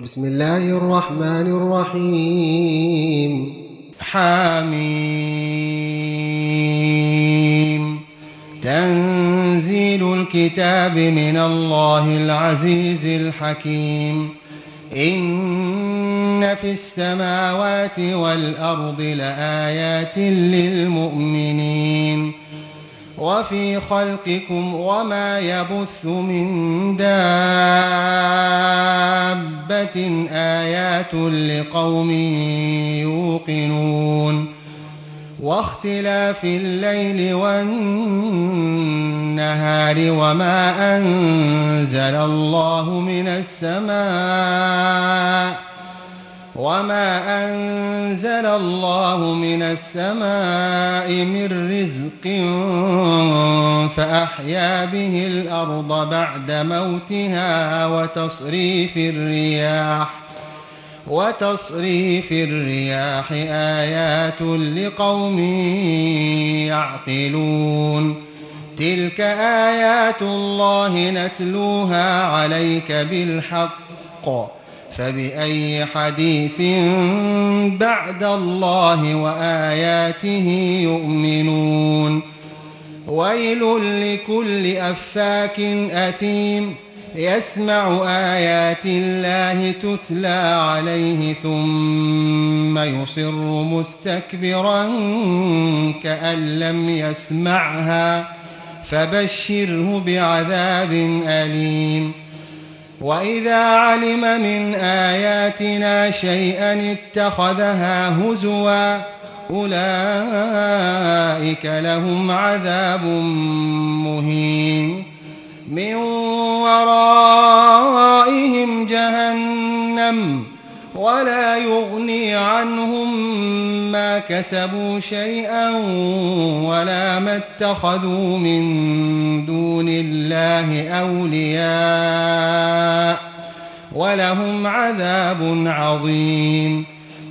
بسم الله الرحمن الرحيم. حميم. تنزيل الكتاب من الله العزيز الحكيم. إن في السماوات والأرض لآيات للمؤمنين وفي خلقكم وما يبث من دابة آيات لقوم يوقنون واختلاف الليل والنهار وما أنزل الله من السماء من رزق فأحيا به الأرض بعد موتها وتصريف الرياح آيات لقوم يعقلون. تلك آيات الله نتلوها عليك بالحق فبأي حديث بعد الله وآياته يؤمنون. ويل لكل أفاك أثيم يسمع آيات الله تتلى عليه ثم يصر مستكبرا كأن لم يسمعها فبشره بعذاب أليم. وإذا علم من آياتنا شيئا اتخذها هزوا أولئك لهم عذاب مهين. من ورائهم جهنم ولا يغني عنهم ما كسبوا شيئا ولا ما اتخذوا من دون الله أولياء ولهم عذاب عظيم.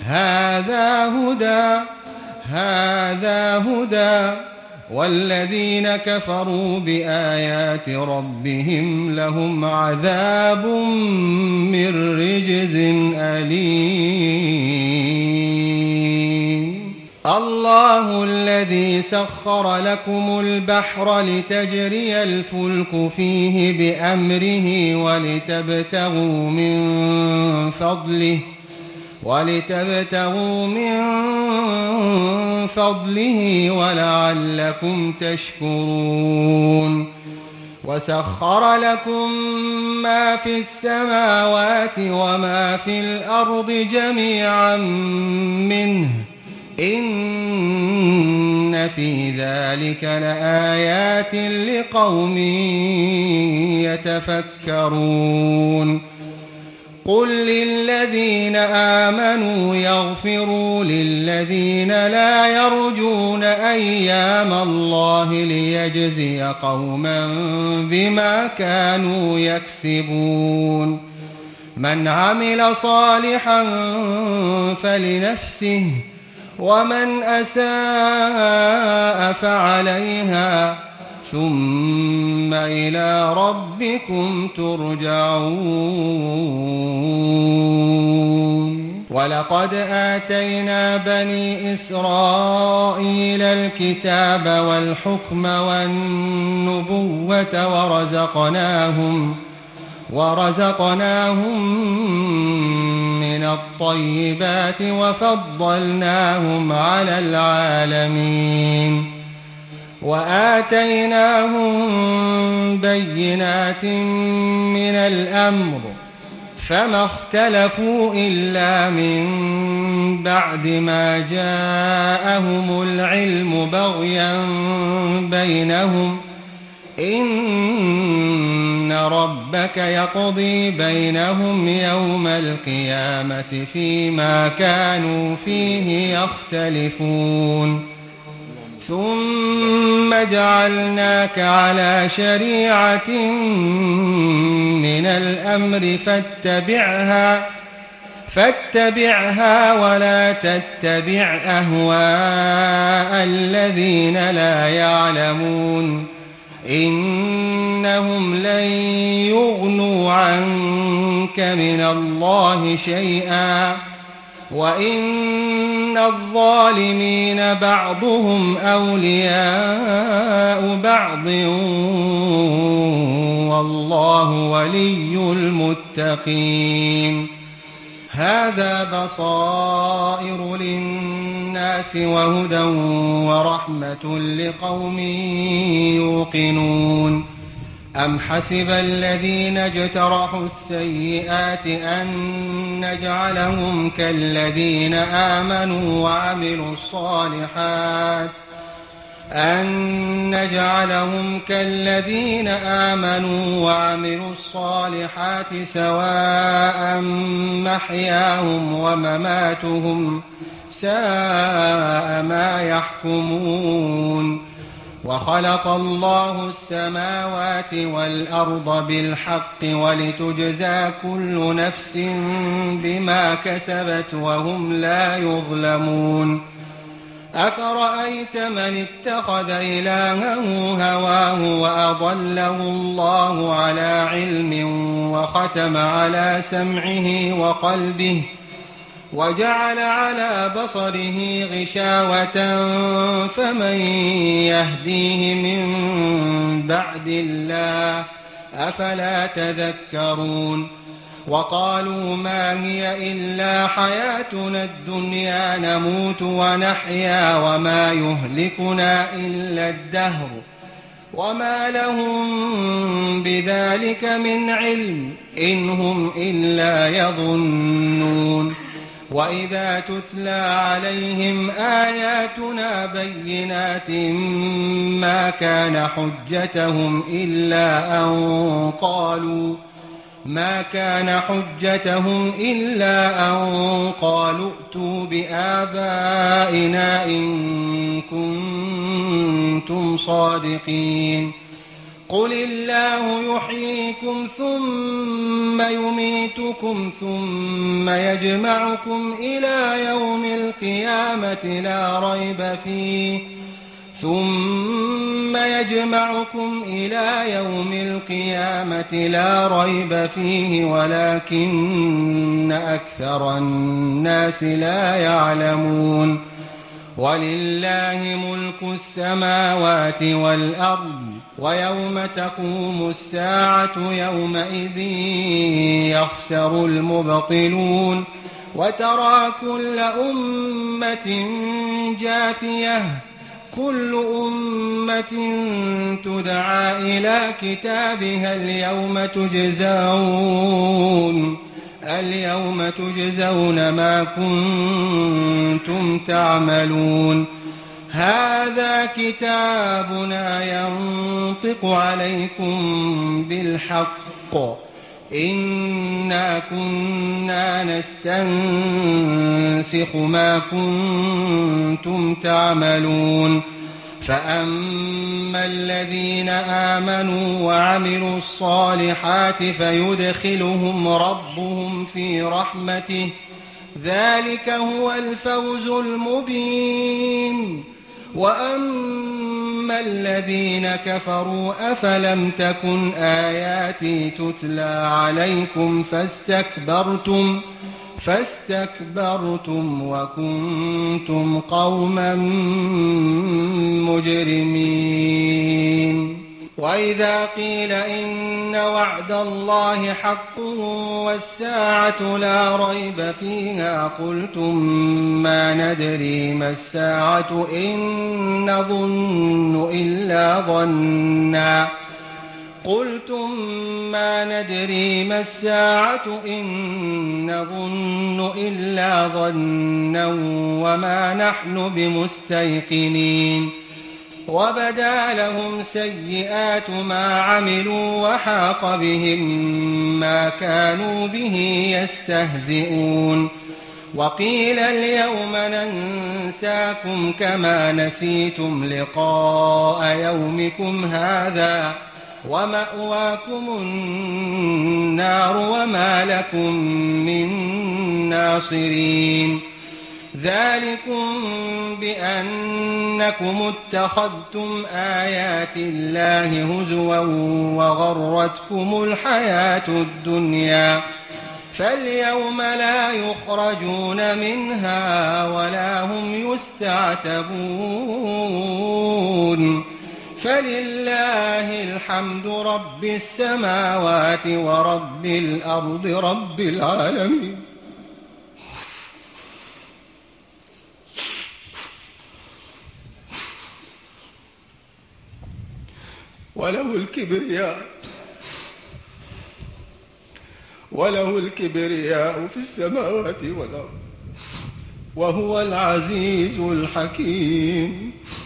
هذا هدى والذين كفروا بآيات ربهم لهم عذاب من رجز أليم. الله الذي سخر لكم البحر لتجري الفلك فيه بأمره ولتبتغوا من فضله ولعلكم تشكرون. وسخر لكم ما في السماوات وما في الأرض جميعا منه إن في ذلك لآيات لقوم يتفكرون. قل للذين آمنوا يغفروا للذين لا يرجون أيام الله ليجزي قوما بما كانوا يكسبون. من عمل صالحا فلنفسه ومن أساء فعليها ثم إلى ربكم ترجعون. ولقد آتينا بني إسرائيل الكتاب والحكم والنبوة ورزقناهم من الطيبات وفضلناهم على العالمين. وآتيناهم بينات من الأمر فما اختلفوا إلا من بعد ما جاءهم العلم بغيا بينهم إن ربك يقضي بينهم يوم القيامة فيما كانوا فيه يختلفون. ثم جعلناك على شريعة من الأمر فاتبعها ولا تتبع أهواء الذين لا يعلمون إنهم لن يغنوا عنك من الله شيئا وإن الظالمين بعضهم أولياء بعض والله ولي المتقين. هذا بصائر للناس وهدى ورحمة لقوم يوقنون. أم حسب الذين اجترحوا السيئات أن نجعلهم كالذين آمنوا وعملوا الصالحات سواء محياهم ومماتهم ساء ما يحكمون. وخلق الله السماوات والأرض بالحق ولتجزى كل نفس بما كسبت وهم لا يظلمون. أفرأيت من اتخذ إلهه هواه وأضله الله على علم وختم على سمعه وقلبه وجعل على بصره غشاوة فمن يهديه من بعد الله أفلا تذكرون. وقالوا ما هي إلا حياتنا الدنيا نموت ونحيا وما يهلكنا إلا الدهر وما لهم بذلك من علم إن هم إلا يظنون. وإذا تتلى عليهم آياتنا بينات ما كان حجتهم إلا أن قالوا ائتوا بآبائنا إن كنتم صادقين. قل الله يحييكم ثم يميتكم ثم يجمعكم إلى يوم القيامة لا ريب فيه ولكن أكثر الناس لا يعلمون. ولله ملك السماوات والأرض ويوم تقوم الساعة يومئذ يخسر المبطلون. وترى كل أمة جاثية كل أمة تدعى إلى كتابها اليوم تجزون ما كنتم تعملون. هذا كتابنا ينطق عليكم بالحق إنا كنا نستنسخ ما كنتم تعملون. فأما الذين آمنوا وعملوا الصالحات فيدخلهم ربهم في رحمته ذلك هو الفوز المبين. وأما الذين كفروا أفلم تكن آياتي تتلى عليكم فاستكبرتم وكنتم قوما مجرمين. وإذا قيل إن وعد الله حق والساعة لا ريب فيها قلتم ما ندري ما الساعة إن نظن إلا ظنا وما نحن بمستيقنين. وبدا لهم سيئات ما عملوا وحاق بهم ما كانوا به يستهزئون. وقيل اليوم ننساكم كما نسيتم لقاء يومكم هذا ومأواكم النار وما لكم من ناصرين. ذلكم بأنكم اتخذتم آيات الله هزوا وغرتكم الحياة الدنيا فاليوم لا يخرجون منها ولا هم يستعتبون فلله الحمد رب السماوات ورب الأرض رب العالمين وله الكبرياء في السماوات والأرض وهو العزيز الحكيم